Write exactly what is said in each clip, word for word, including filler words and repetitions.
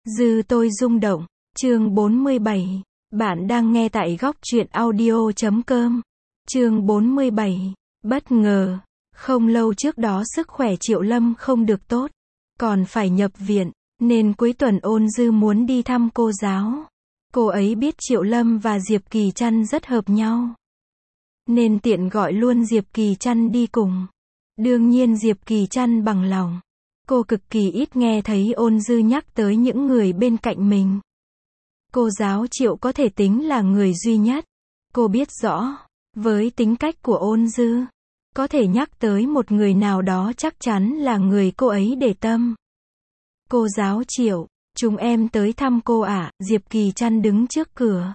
Dư tôi rung động. Chương bốn mươi bảy. Bạn đang nghe tại góc truyện audio chấm com. Chương bốn mươi bảy. Bất ngờ. Không lâu trước đó sức khỏe Triệu Lâm không được tốt, còn phải nhập viện, nên cuối tuần Ôn Dư muốn đi thăm cô giáo. Cô ấy biết Triệu Lâm và Diệp Kỳ Trăn rất hợp nhau, nên tiện gọi luôn Diệp Kỳ Trăn đi cùng. Đương nhiên Diệp Kỳ Trăn bằng lòng. Cô cực kỳ ít nghe thấy Ôn Dư nhắc tới những người bên cạnh mình. Cô giáo Triệu có thể tính là người duy nhất. Cô biết rõ, với tính cách của Ôn Dư, có thể nhắc tới một người nào đó chắc chắn là người cô ấy để tâm. Cô giáo Triệu, chúng em tới thăm cô ạ. À? Diệp Kỳ Trăn đứng trước cửa,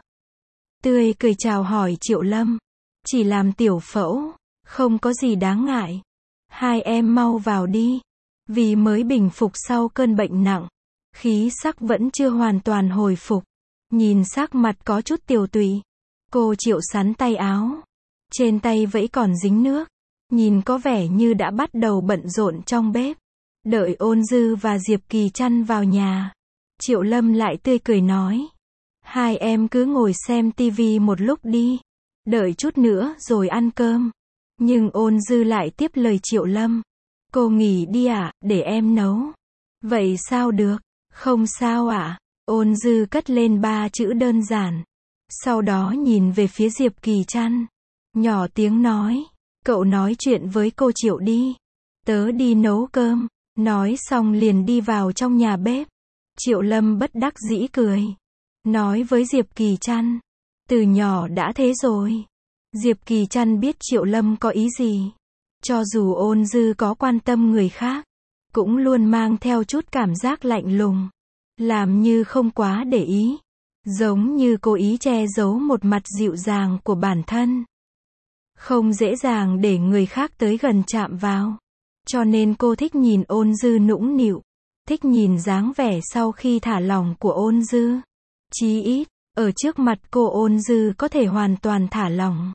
tươi cười chào hỏi Triệu Lâm. Chỉ làm tiểu phẫu, không có gì đáng ngại. Hai em mau vào đi. Vì mới bình phục sau cơn bệnh nặng, khí sắc vẫn chưa hoàn toàn hồi phục. Nhìn sắc mặt có chút tiều tụy, cô Triệu sắn tay áo. Trên tay vẫn còn dính nước, nhìn có vẻ như đã bắt đầu bận rộn trong bếp. Đợi Ôn Dư và Diệp Kỳ Trăn vào nhà, Triệu Lâm lại tươi cười nói: hai em cứ ngồi xem tivi một lúc đi, đợi chút nữa rồi ăn cơm. Nhưng Ôn Dư lại tiếp lời Triệu Lâm: cô nghỉ đi ạ, à, để em nấu. Vậy sao được? Không sao ạ. À? Ôn Dư cất lên ba chữ đơn giản. Sau đó nhìn về phía Diệp Kỳ Trăn, nhỏ tiếng nói: cậu nói chuyện với cô Triệu đi, tớ đi nấu cơm. Nói xong liền đi vào trong nhà bếp. Triệu Lâm bất đắc dĩ cười, nói với Diệp Kỳ Trăn: từ nhỏ đã thế rồi. Diệp Kỳ Trăn biết Triệu Lâm có ý gì. Cho dù Ôn Dư có quan tâm người khác, cũng luôn mang theo chút cảm giác lạnh lùng, làm như không quá để ý, giống như cố ý che giấu một mặt dịu dàng của bản thân. Không dễ dàng để người khác tới gần chạm vào. Cho nên cô thích nhìn Ôn Dư nũng nịu, thích nhìn dáng vẻ sau khi thả lỏng của Ôn Dư. Chí ít, ở trước mặt cô Ôn Dư có thể hoàn toàn thả lỏng.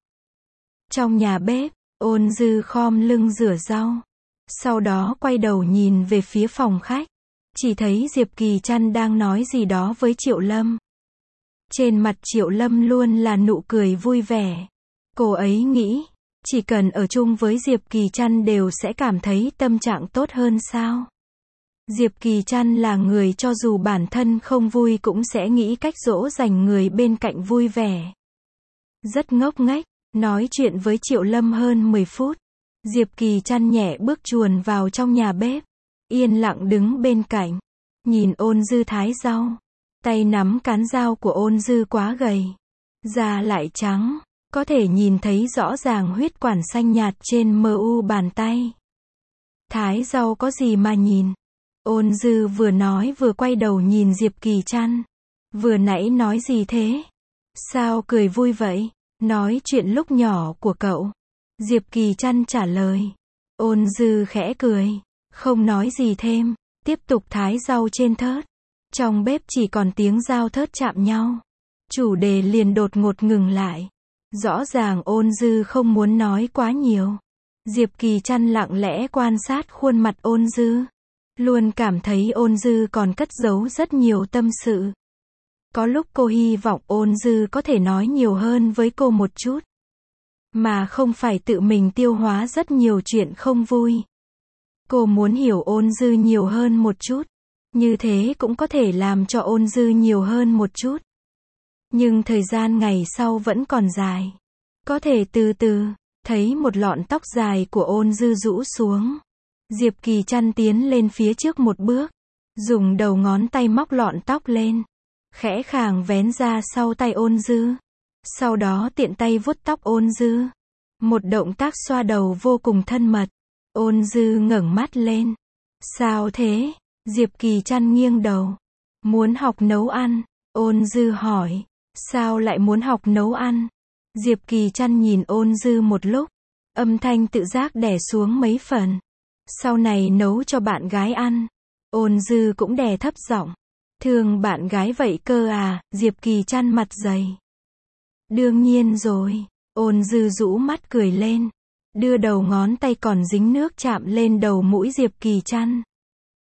Trong nhà bếp, Ôn Dư khom lưng rửa rau, sau đó quay đầu nhìn về phía phòng khách. Chỉ thấy Diệp Kỳ Trăn đang nói gì đó với Triệu Lâm. Trên mặt Triệu Lâm luôn là nụ cười vui vẻ. Cô ấy nghĩ, chỉ cần ở chung với Diệp Kỳ Trăn đều sẽ cảm thấy tâm trạng tốt hơn sao. Diệp Kỳ Trăn là người cho dù bản thân không vui cũng sẽ nghĩ cách dỗ dành người bên cạnh vui vẻ. Rất ngốc nghếch, nói chuyện với Triệu Lâm hơn mười phút. Diệp Kỳ Trăn nhẹ bước chuồn vào trong nhà bếp, yên lặng đứng bên cạnh, nhìn Ôn Dư thái rau. Tay nắm cán dao của Ôn Dư quá gầy, da lại trắng, có thể nhìn thấy rõ ràng huyết quản xanh nhạt trên mu bàn tay. Thái rau có gì mà nhìn. Ôn Dư vừa nói vừa quay đầu nhìn Diệp Kỳ Trăn. Vừa nãy nói gì thế? Sao cười vui vậy? Nói chuyện lúc nhỏ của cậu. Diệp Kỳ Trăn trả lời. Ôn Dư khẽ cười, không nói gì thêm, tiếp tục thái rau trên thớt. Trong bếp chỉ còn tiếng dao thớt chạm nhau. Chủ đề liền đột ngột ngừng lại. Rõ ràng Ôn Dư không muốn nói quá nhiều. Diệp Kỳ Trăn lặng lẽ quan sát khuôn mặt Ôn Dư. Luôn cảm thấy Ôn Dư còn cất giấu rất nhiều tâm sự. Có lúc cô hy vọng Ôn Dư có thể nói nhiều hơn với cô một chút, mà không phải tự mình tiêu hóa rất nhiều chuyện không vui. Cô muốn hiểu Ôn Dư nhiều hơn một chút. Như thế cũng có thể làm cho Ôn Dư nhiều hơn một chút. Nhưng thời gian ngày sau vẫn còn dài. Có thể từ từ, thấy một lọn tóc dài của Ôn Dư rũ xuống. Diệp Kỳ Trăn tiến lên phía trước một bước, dùng đầu ngón tay móc lọn tóc lên, khẽ khàng vén ra sau tay Ôn Dư. Sau đó tiện tay vuốt tóc Ôn Dư. Một động tác xoa đầu vô cùng thân mật. Ôn Dư ngẩng mắt lên. Sao thế? Diệp Kỳ Trăn nghiêng đầu. Muốn học nấu ăn. Ôn Dư hỏi. Sao lại muốn học nấu ăn? Diệp Kỳ Trăn nhìn Ôn Dư một lúc, âm thanh tự giác đè xuống mấy phần. Sau này nấu cho bạn gái ăn. Ôn Dư cũng đè thấp giọng. Thương bạn gái vậy cơ à? Diệp Kỳ Trăn mặt dày. Đương nhiên rồi. Ôn Dư rũ mắt cười lên, đưa đầu ngón tay còn dính nước chạm lên đầu mũi Diệp Kỳ Trăn.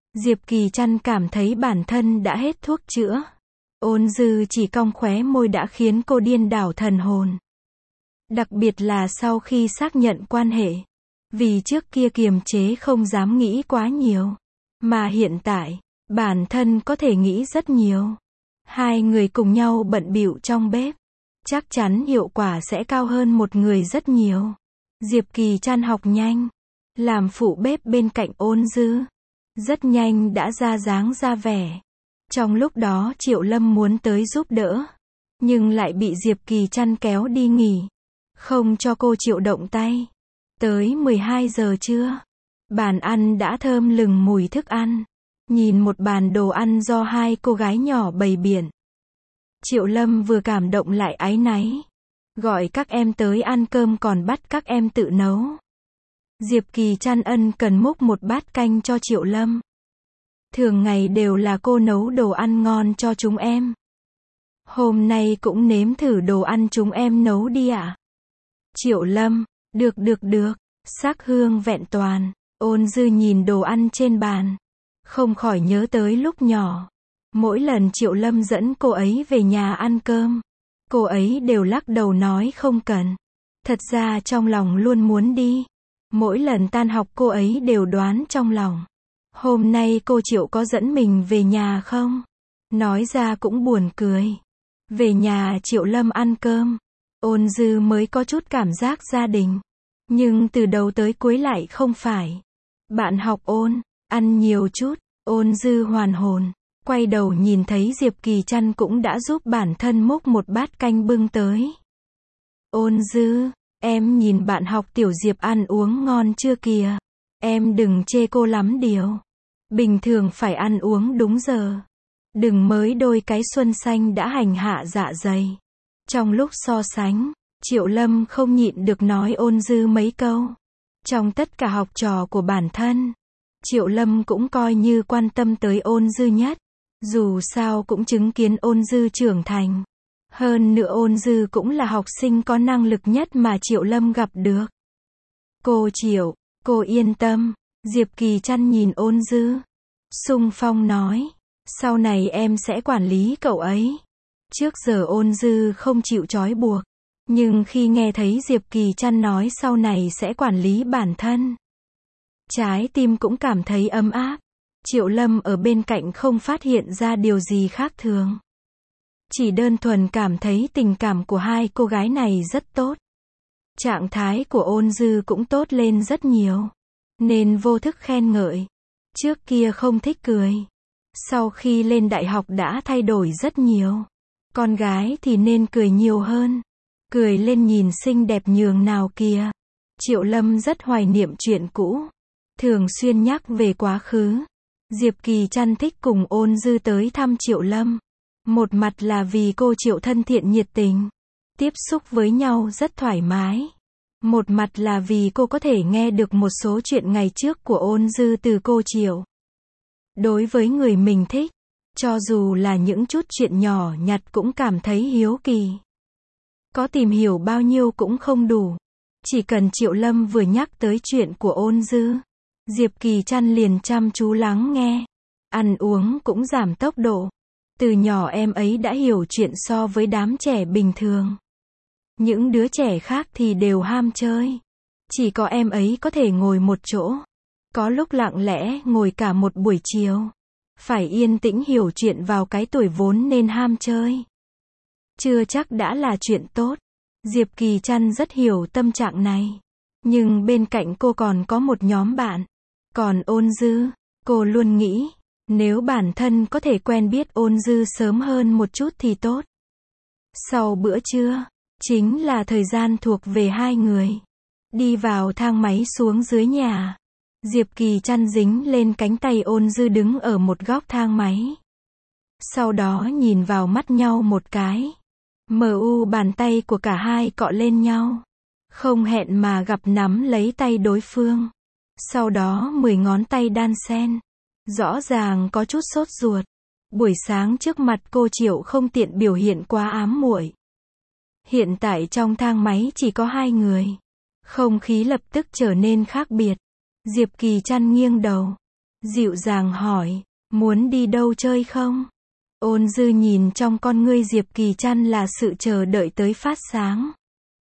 Diệp Kỳ Trăn cảm thấy bản thân đã hết thuốc chữa. Ôn Dư chỉ cong khóe môi đã khiến cô điên đảo thần hồn. Đặc biệt là sau khi xác nhận quan hệ. Vì trước kia kiềm chế không dám nghĩ quá nhiều. Mà hiện tại, bản thân có thể nghĩ rất nhiều. Hai người cùng nhau bận bịu trong bếp. Chắc chắn hiệu quả sẽ cao hơn một người rất nhiều. Diệp Kỳ Trăn học nhanh. Làm phụ bếp bên cạnh Ôn Dư. Rất nhanh đã ra dáng ra vẻ. Trong lúc đó Triệu Lâm muốn tới giúp đỡ. Nhưng lại bị Diệp Kỳ Trăn kéo đi nghỉ. Không cho cô chịu động tay. Tới mười hai giờ trưa. Bàn ăn đã thơm lừng mùi thức ăn. Nhìn một bàn đồ ăn do hai cô gái nhỏ bày biện. Triệu Lâm vừa cảm động lại áy náy. Gọi các em tới ăn cơm còn bắt các em tự nấu. Diệp Kỳ Trăn ân cần múc một bát canh cho Triệu Lâm. Thường ngày đều là cô nấu đồ ăn ngon cho chúng em. Hôm nay cũng nếm thử đồ ăn chúng em nấu đi ạ. Triệu Lâm, được được được, sắc hương vẹn toàn. Ôn Dư nhìn đồ ăn trên bàn. Không khỏi nhớ tới lúc nhỏ. Mỗi lần Triệu Lâm dẫn cô ấy về nhà ăn cơm. Cô ấy đều lắc đầu nói không cần. Thật ra trong lòng luôn muốn đi. Mỗi lần tan học cô ấy đều đoán trong lòng. Hôm nay cô Triệu có dẫn mình về nhà không? Nói ra cũng buồn cười. Về nhà Triệu Lâm ăn cơm. Ôn Dư mới có chút cảm giác gia đình. Nhưng từ đầu tới cuối lại không phải. Bạn học Ôn, ăn nhiều chút. Ôn Dư hoàn hồn. Quay đầu nhìn thấy Diệp Kỳ Trăn cũng đã giúp bản thân múc một bát canh bưng tới. Ôn Dư, em nhìn bạn học Tiểu Diệp ăn uống ngon chưa kìa. Em đừng chê cô lắm điều. Bình thường phải ăn uống đúng giờ. Đừng mới đôi cái xuân xanh đã hành hạ dạ dày. Trong lúc so sánh, Triệu Lâm không nhịn được nói Ôn Dư mấy câu. Trong tất cả học trò của bản thân, Triệu Lâm cũng coi như quan tâm tới Ôn Dư nhất. Dù sao cũng chứng kiến Ôn Dư trưởng thành. Hơn nữa Ôn Dư cũng là học sinh có năng lực nhất mà Triệu Lâm gặp được. Cô Triệu, cô yên tâm. Diệp Kỳ Trăn nhìn Ôn Dư. Xung phong nói. Sau này em sẽ quản lý cậu ấy. Trước giờ Ôn Dư không chịu trói buộc. Nhưng khi nghe thấy Diệp Kỳ Trăn nói sau này sẽ quản lý bản thân. Trái tim cũng cảm thấy ấm áp. Triệu Lâm ở bên cạnh không phát hiện ra điều gì khác thường. Chỉ đơn thuần cảm thấy tình cảm của hai cô gái này rất tốt. Trạng thái của Ôn Dư cũng tốt lên rất nhiều. Nên vô thức khen ngợi. Trước kia không thích cười. Sau khi lên đại học đã thay đổi rất nhiều. Con gái thì nên cười nhiều hơn. Cười lên nhìn xinh đẹp nhường nào kìa. Triệu Lâm rất hoài niệm chuyện cũ. Thường xuyên nhắc về quá khứ. Diệp Kỳ Trăn thích cùng Ôn Dư tới thăm Triệu Lâm. Một mặt là vì cô Triệu thân thiện nhiệt tình. Tiếp xúc với nhau rất thoải mái. Một mặt là vì cô có thể nghe được một số chuyện ngày trước của Ôn Dư từ cô Triệu. Đối với người mình thích, cho dù là những chút chuyện nhỏ nhặt cũng cảm thấy hiếu kỳ. Có tìm hiểu bao nhiêu cũng không đủ. Chỉ cần Triệu Lâm vừa nhắc tới chuyện của Ôn Dư, Diệp Kỳ Trăn liền chăm chú lắng nghe. Ăn uống cũng giảm tốc độ. Từ nhỏ em ấy đã hiểu chuyện so với đám trẻ bình thường. Những đứa trẻ khác thì đều ham chơi. Chỉ có em ấy có thể ngồi một chỗ. Có lúc lặng lẽ ngồi cả một buổi chiều. Phải yên tĩnh hiểu chuyện vào cái tuổi vốn nên ham chơi. Chưa chắc đã là chuyện tốt. Diệp Kỳ Trăn rất hiểu tâm trạng này. Nhưng bên cạnh cô còn có một nhóm bạn. Còn Ôn Dư, cô luôn nghĩ, nếu bản thân có thể quen biết Ôn Dư sớm hơn một chút thì tốt. Sau bữa trưa, chính là thời gian thuộc về hai người. Đi vào thang máy xuống dưới nhà. Diệp Kỳ Trăn dính lên cánh tay Ôn Dư đứng ở một góc thang máy. Sau đó nhìn vào mắt nhau một cái. Mờ u bàn tay của cả hai cọ lên nhau. Không hẹn mà gặp nắm lấy tay đối phương. Sau đó mười ngón tay đan xen. Rõ ràng có chút sốt ruột. Buổi sáng trước mặt cô Triệu không tiện biểu hiện quá ám muội. Hiện tại trong thang máy chỉ có hai người. Không khí lập tức trở nên khác biệt. Diệp Kỳ Trăn nghiêng đầu. dịu dàng hỏi, muốn đi đâu chơi không? Ôn Dư nhìn trong con ngươi Diệp Kỳ Trăn là sự chờ đợi tới phát sáng.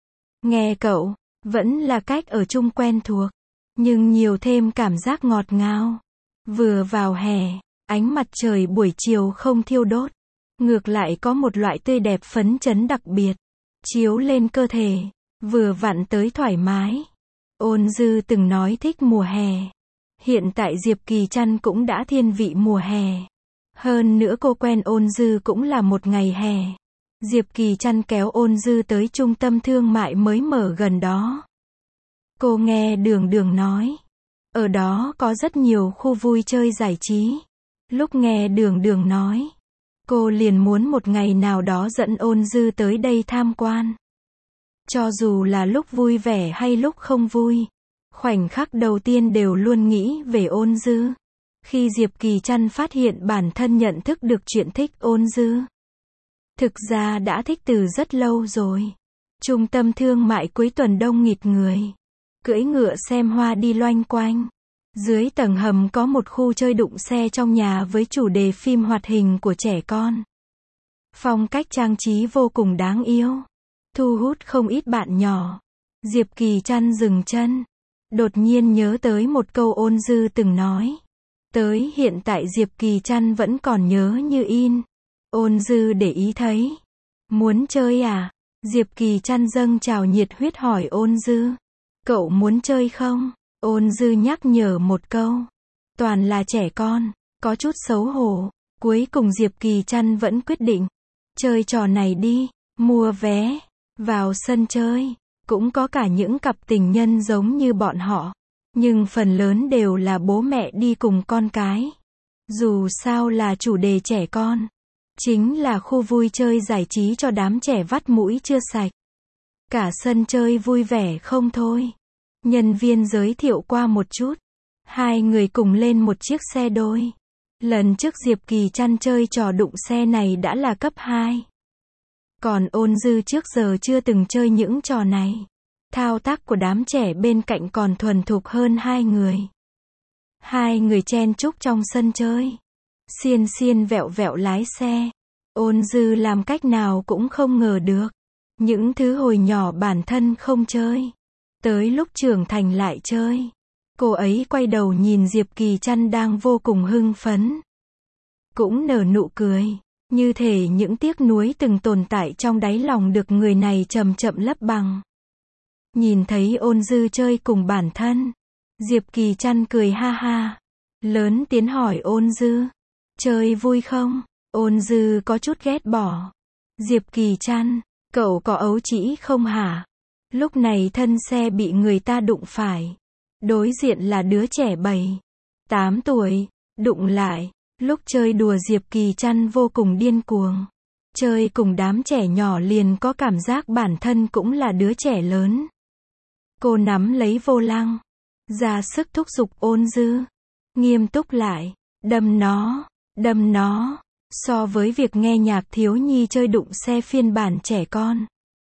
Nghe cậu, vẫn là cách ở chung quen thuộc, nhưng nhiều thêm cảm giác ngọt ngào. Vừa vào hè, ánh mặt trời buổi chiều không thiêu đốt, ngược lại có một loại tươi đẹp phấn chấn đặc biệt, chiếu lên cơ thể, vừa vặn tới thoải mái. Ôn Dư từng nói thích mùa hè. Hiện tại Diệp Kỳ Trăn cũng đã thiên vị mùa hè. Hơn nữa cô quen Ôn Dư cũng là một ngày hè. Diệp Kỳ Trăn kéo Ôn Dư tới trung tâm thương mại mới mở gần đó. Cô nghe Đường Đường nói, ở đó có rất nhiều khu vui chơi giải trí. Lúc nghe Đường Đường nói, cô liền muốn một ngày nào đó dẫn Ôn Dư tới đây tham quan. Cho dù là lúc vui vẻ hay lúc không vui, khoảnh khắc đầu tiên đều luôn nghĩ về Ôn Dư. Khi Diệp Kỳ Trăn phát hiện bản thân nhận thức được chuyện thích Ôn Dư, thực ra đã thích từ rất lâu rồi. Trung tâm thương mại cuối tuần đông nghịt người, cưỡi ngựa xem hoa đi loanh quanh. Dưới tầng hầm có một khu chơi đụng xe trong nhà với chủ đề phim hoạt hình của trẻ con. Phong cách trang trí vô cùng đáng yêu, thu hút không ít bạn nhỏ. Diệp Kỳ Trăn dừng chân, đột nhiên nhớ tới một câu Ôn Dư từng nói. Tới hiện tại Diệp Kỳ Trăn vẫn còn nhớ như in. Ôn Dư để ý thấy. Muốn chơi à? Diệp Kỳ Trăn dâng trào nhiệt huyết hỏi Ôn Dư. Cậu muốn chơi không? Ôn Dư nhắc nhở một câu. Toàn là trẻ con, có chút xấu hổ. Cuối cùng Diệp Kỳ Trăn vẫn quyết định. Chơi trò này đi, mua vé, vào sân chơi. Cũng có cả những cặp tình nhân giống như bọn họ. Nhưng phần lớn đều là bố mẹ đi cùng con cái. Dù sao là chủ đề trẻ con. Chính là khu vui chơi giải trí cho đám trẻ vắt mũi chưa sạch. Cả sân chơi vui vẻ không thôi. Nhân viên giới thiệu qua một chút. Hai người cùng lên một chiếc xe đôi. Lần trước Diệp Kỳ Trăn chơi trò đụng xe này đã là cấp hai. Còn Ôn Dư trước giờ chưa từng chơi những trò này. Thao tác của đám trẻ bên cạnh còn thuần thục hơn hai người. Hai người chen chúc trong sân chơi. Xiên xiên vẹo vẹo lái xe. Ôn Dư làm cách nào cũng không ngờ được. Những thứ hồi nhỏ bản thân không chơi. Tới lúc trưởng thành lại chơi. Cô ấy quay đầu nhìn Diệp Kỳ Trăn đang vô cùng hưng phấn. Cũng nở nụ cười. Như thể những tiếc nuối từng tồn tại trong đáy lòng được người này chậm chậm lấp bằng. Nhìn thấy Ôn Dư chơi cùng bản thân. Diệp Kỳ Trăn cười ha ha. Lớn tiếng hỏi Ôn Dư. Chơi vui không? Ôn Dư có chút ghét bỏ. Diệp Kỳ Trăn. Cậu có ấu trĩ không hả? Lúc này thân xe bị người ta đụng phải. Đối diện là đứa trẻ bảy, tám tuổi. Đụng lại. Lúc chơi đùa Diệp Kỳ Trăn vô cùng điên cuồng. Chơi cùng đám trẻ nhỏ liền có cảm giác bản thân cũng là đứa trẻ lớn. Cô nắm lấy vô lăng. Ra sức thúc giục Ôn Dư. Nghiêm túc lại. Đâm nó. Đâm nó. So với việc nghe nhạc thiếu nhi chơi đụng xe phiên bản trẻ con.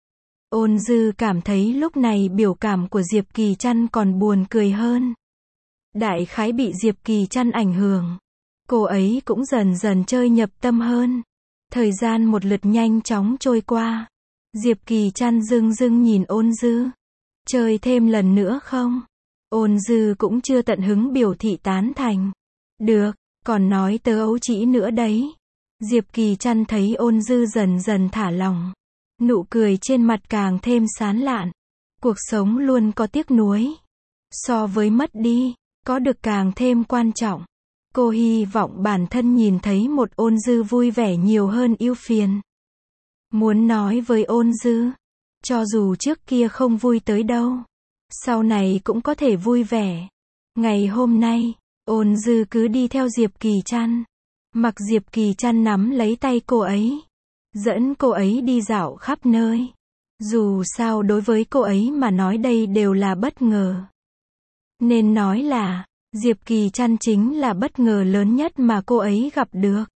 Ôn Dư cảm thấy lúc này biểu cảm của Diệp Kỳ Trăn còn buồn cười hơn. Đại khái bị Diệp Kỳ Trăn ảnh hưởng. Cô ấy cũng dần dần chơi nhập tâm hơn. Thời gian một lượt nhanh chóng trôi qua. Diệp Kỳ Trăn dưng dưng nhìn Ôn Dư. Chơi thêm lần nữa không? Ôn Dư cũng chưa tận hứng biểu thị tán thành. Được, còn nói tớ ấu trĩ nữa đấy. Diệp Kỳ Trăn thấy Ôn Dư dần dần thả lỏng. Nụ cười trên mặt càng thêm sán lạn. Cuộc sống luôn có tiếc nuối. So với mất đi, có được càng thêm quan trọng. Cô hy vọng bản thân nhìn thấy một Ôn Dư vui vẻ nhiều hơn ưu phiền. Muốn nói với Ôn Dư, cho dù trước kia không vui tới đâu, sau này cũng có thể vui vẻ. Ngày hôm nay, Ôn Dư cứ đi theo Diệp Kỳ Trăn. Mặc Diệp Kỳ Trăn nắm lấy tay cô ấy. Dẫn cô ấy đi dạo khắp nơi. Dù sao đối với cô ấy mà nói đây đều là bất ngờ. Nên nói là, Diệp Kỳ Trăn chính là bất ngờ lớn nhất mà cô ấy gặp được.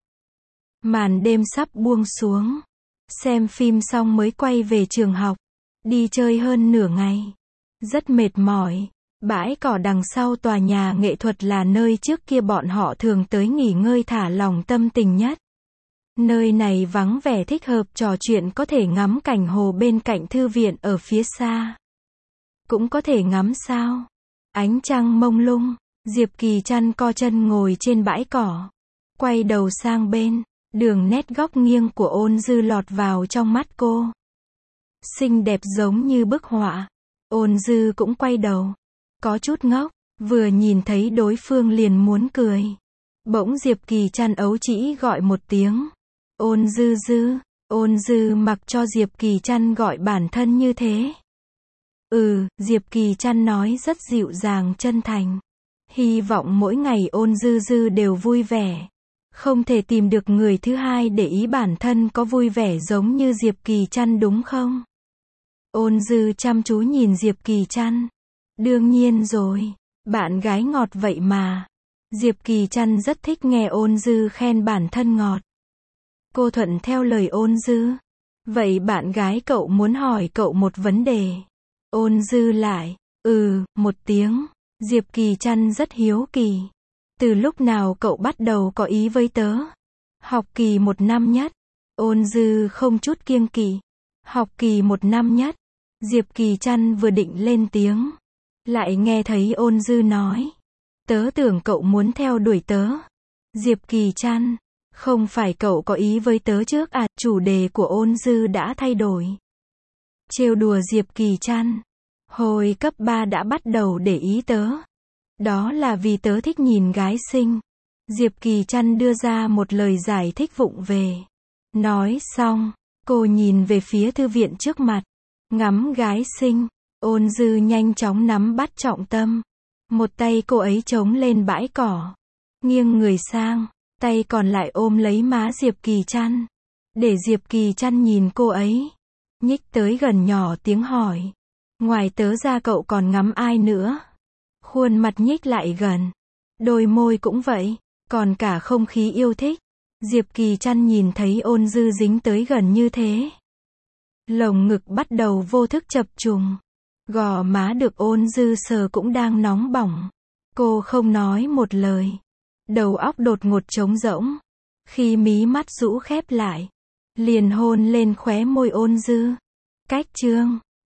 Màn đêm sắp buông xuống. Xem phim xong mới quay về trường học. Đi chơi hơn nửa ngày. Rất mệt mỏi. Bãi cỏ đằng sau tòa nhà nghệ thuật là nơi trước kia bọn họ thường tới nghỉ ngơi thả lỏng tâm tình nhất. Nơi này vắng vẻ thích hợp trò chuyện, có thể ngắm cảnh hồ bên cạnh thư viện ở phía xa. Cũng có thể ngắm sao. Ánh trăng mông lung, Diệp Kỳ Trăn co chân ngồi trên bãi cỏ. Quay đầu sang bên, đường nét góc nghiêng của Ôn Dư lọt vào trong mắt cô. Xinh đẹp giống như bức họa. Ôn Dư cũng quay đầu. Có chút ngốc, vừa nhìn thấy đối phương liền muốn cười. Bỗng Diệp Kỳ Trăn ấu trĩ gọi một tiếng. Ôn Dư Dư, Ôn Dư mặc cho Diệp Kỳ Trăn gọi bản thân như thế. Ừ, Diệp Kỳ Trăn nói rất dịu dàng chân thành. Hy vọng mỗi ngày Ôn Dư Dư đều vui vẻ. Không thể tìm được người thứ hai để ý bản thân có vui vẻ giống như Diệp Kỳ Trăn đúng không? Ôn Dư chăm chú nhìn Diệp Kỳ Trăn. Đương nhiên rồi, bạn gái ngọt vậy mà. Diệp Kỳ Trăn rất thích nghe Ôn Dư khen bản thân ngọt. Cô thuận theo lời Ôn Dư. Vậy bạn gái cậu muốn hỏi cậu một vấn đề. Ôn Dư lại, ừ, một tiếng. Diệp Kỳ Trăn rất hiếu kỳ. Từ lúc nào cậu bắt đầu có ý với tớ? Học kỳ một năm nhất. Ôn Dư không chút kiêng kỵ. Học kỳ một năm nhất. Diệp Kỳ Trăn vừa định lên tiếng. Lại nghe thấy Ôn Dư nói. Tớ tưởng cậu muốn theo đuổi tớ. Diệp Kỳ Trăn. Không phải cậu có ý với tớ trước à? Chủ đề của Ôn Dư đã thay đổi. Trêu đùa Diệp Kỳ Trăn. Hồi cấp ba đã bắt đầu để ý tớ. Đó là vì tớ thích nhìn gái xinh. Diệp Kỳ Trăn đưa ra một lời giải thích vụng về. Nói xong, cô nhìn về phía thư viện trước mặt. Ngắm gái xinh. Ôn Dư nhanh chóng nắm bắt trọng tâm. Một tay cô ấy chống lên bãi cỏ. Nghiêng người sang. Tay còn lại ôm lấy má Diệp Kỳ Trăn. Để Diệp Kỳ Trăn nhìn cô ấy. Nhích tới gần nhỏ tiếng hỏi. Ngoài tớ ra cậu còn ngắm ai nữa? Khuôn mặt nhích lại gần. Đôi môi cũng vậy. Còn cả không khí yêu thích. Diệp Kỳ Trăn nhìn thấy Ôn Dư dính tới gần như thế. Lồng ngực bắt đầu vô thức chập trùng. Gò má được Ôn Dư sờ cũng đang nóng bỏng. Cô không nói một lời. Đầu óc đột ngột trống rỗng. Khi mí mắt rũ khép lại. Liền hôn lên khóe môi Ôn Dư. Cách chương